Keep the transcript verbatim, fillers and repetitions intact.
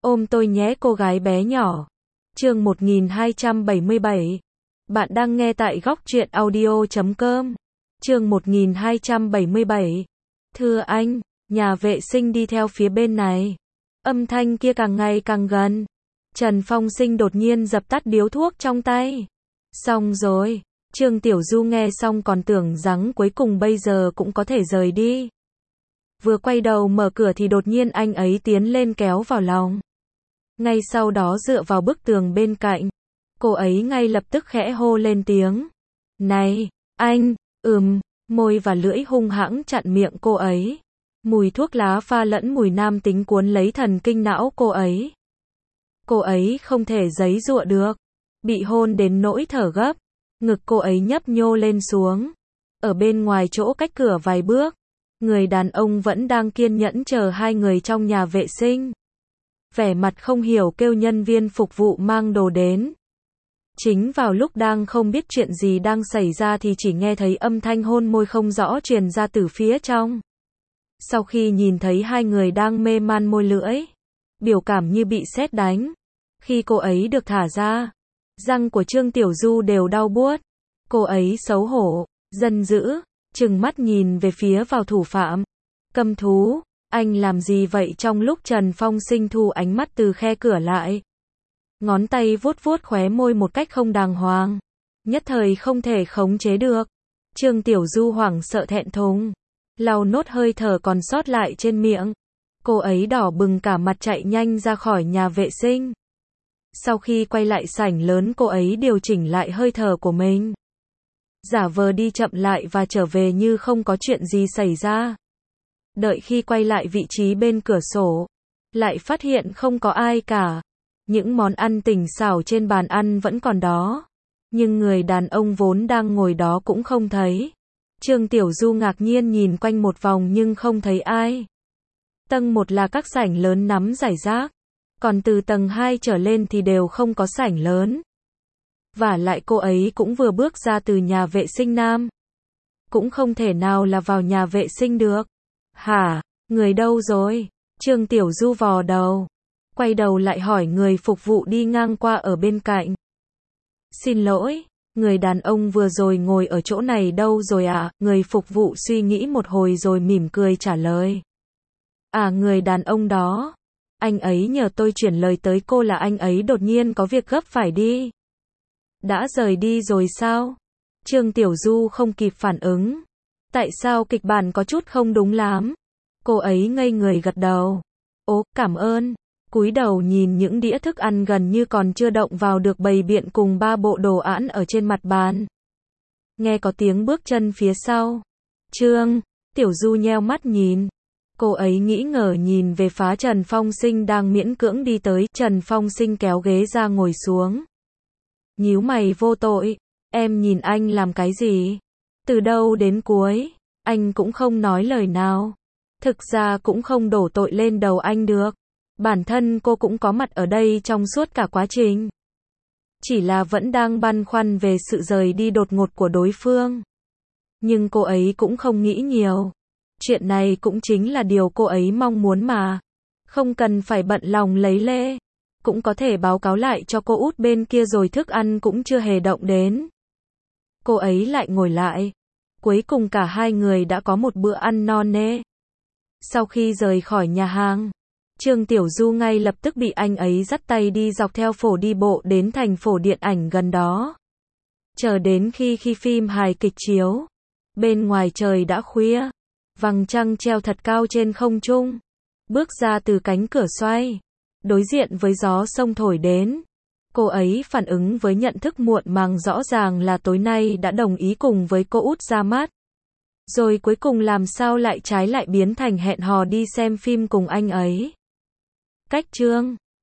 Ôm tôi nhé cô gái bé nhỏ. Chương một nghìn hai trăm bảy mươi bảy. Bạn đang nghe tại góc truyện audio chấm com. Chương một nghìn hai trăm bảy mươi bảy. Thưa anh, nhà vệ sinh đi theo phía bên này. Âm thanh kia càng ngày càng gần. Trần Phong Sinh đột nhiên dập tắt điếu thuốc trong tay. Xong rồi. Trương Tiểu Du nghe xong còn tưởng rằng cuối cùng bây giờ cũng có thể rời đi. Vừa quay đầu mở cửa thì đột nhiên anh ấy tiến lên kéo vào lòng. Ngay sau đó dựa vào bức tường bên cạnh. Cô ấy ngay lập tức khẽ hô lên tiếng. Này, anh, ừm, môi và lưỡi hung hãng chặn miệng cô ấy. Mùi thuốc lá pha lẫn mùi nam tính cuốn lấy thần kinh não cô ấy. Cô ấy không thể giãy giụa được. Bị hôn đến nỗi thở gấp. Ngực cô ấy nhấp nhô lên xuống. Ở bên ngoài chỗ cách cửa vài bước. Người đàn ông vẫn đang kiên nhẫn chờ hai người trong nhà vệ sinh. Vẻ mặt không hiểu kêu nhân viên phục vụ mang đồ đến. Chính vào lúc đang không biết chuyện gì đang xảy ra thì chỉ nghe thấy âm thanh hôn môi không rõ truyền ra từ phía trong. Sau khi nhìn thấy hai người đang mê man môi lưỡi, biểu cảm như bị sét đánh. Khi cô ấy được thả ra, răng của Trương Tiểu Du đều đau buốt. Cô ấy xấu hổ, giận dữ, trừng mắt nhìn về phía vào thủ phạm. Câm thú, anh làm gì vậy? Trong lúc Trần Phong Sinh thu ánh mắt từ khe cửa lại, ngón tay vuốt vuốt khóe môi một cách không đàng hoàng, nhất thời không thể khống chế được. Trương Tiểu Du hoảng sợ thẹn thùng, lau nốt hơi thở còn sót lại trên miệng. Cô ấy đỏ bừng cả mặt chạy nhanh ra khỏi nhà vệ sinh. Sau khi quay lại sảnh lớn, cô ấy điều chỉnh lại hơi thở của mình, giả vờ đi chậm lại và trở về như không có chuyện gì xảy ra. Đợi khi quay lại vị trí bên cửa sổ, lại phát hiện không có ai cả. Những món ăn tinh xảo trên bàn ăn vẫn còn đó, nhưng người đàn ông vốn đang ngồi đó cũng không thấy. Trương Tiểu Du ngạc nhiên nhìn quanh một vòng nhưng không thấy ai. Tầng một là các sảnh lớn nắm rải rác, còn từ tầng hai trở lên thì đều không có sảnh lớn. Vả lại cô ấy cũng vừa bước ra từ nhà vệ sinh nam, cũng không thể nào là vào nhà vệ sinh được. Hả, người đâu rồi? Trương Tiểu Du vò đầu, quay đầu lại hỏi người phục vụ đi ngang qua ở bên cạnh. Xin lỗi, người đàn ông vừa rồi ngồi ở chỗ này đâu rồi ạ? À? Người phục vụ suy nghĩ một hồi rồi mỉm cười trả lời. À, người đàn ông đó, anh ấy nhờ tôi chuyển lời tới cô là anh ấy đột nhiên có việc gấp phải đi. Đã rời đi rồi sao? Trương Tiểu Du không kịp phản ứng. Tại sao kịch bản có chút không đúng lắm? Cô ấy ngây người gật đầu. Ố, cảm ơn. Cúi đầu nhìn những đĩa thức ăn gần như còn chưa động vào được bày biện cùng ba bộ đồ án ở trên mặt bàn. Nghe có tiếng bước chân phía sau. Trương, Tiểu Du nheo mắt nhìn. Cô ấy nghĩ ngờ nhìn về phá Trần Phong Sinh đang miễn cưỡng đi tới. Trần Phong Sinh kéo ghế ra ngồi xuống. Nhíu mày vô tội. Em nhìn anh làm cái gì? Từ đầu đến cuối, anh cũng không nói lời nào. Thực ra cũng không đổ tội lên đầu anh được. Bản thân cô cũng có mặt ở đây trong suốt cả quá trình. Chỉ là vẫn đang băn khoăn về sự rời đi đột ngột của đối phương. Nhưng cô ấy cũng không nghĩ nhiều. Chuyện này cũng chính là điều cô ấy mong muốn mà. Không cần phải bận lòng lấy lễ. Cũng có thể báo cáo lại cho cô út bên kia rồi thức ăn cũng chưa hề động đến. Cô ấy lại ngồi lại. Cuối cùng cả hai người đã có một bữa ăn no nê. Sau khi rời khỏi nhà hàng, Trương Tiểu Du ngay lập tức bị anh ấy dắt tay đi dọc theo phổ đi bộ đến thành phổ điện ảnh gần đó. Chờ đến khi khi phim hài kịch chiếu, bên ngoài trời đã khuya, vầng trăng treo thật cao trên không trung. Bước ra từ cánh cửa xoay, đối diện với gió sông thổi đến, cô ấy phản ứng với nhận thức muộn màng rõ ràng là tối nay đã đồng ý cùng với cô út ra mắt. Rồi cuối cùng làm sao lại trái lại biến thành hẹn hò đi xem phim cùng anh ấy. Cách Trương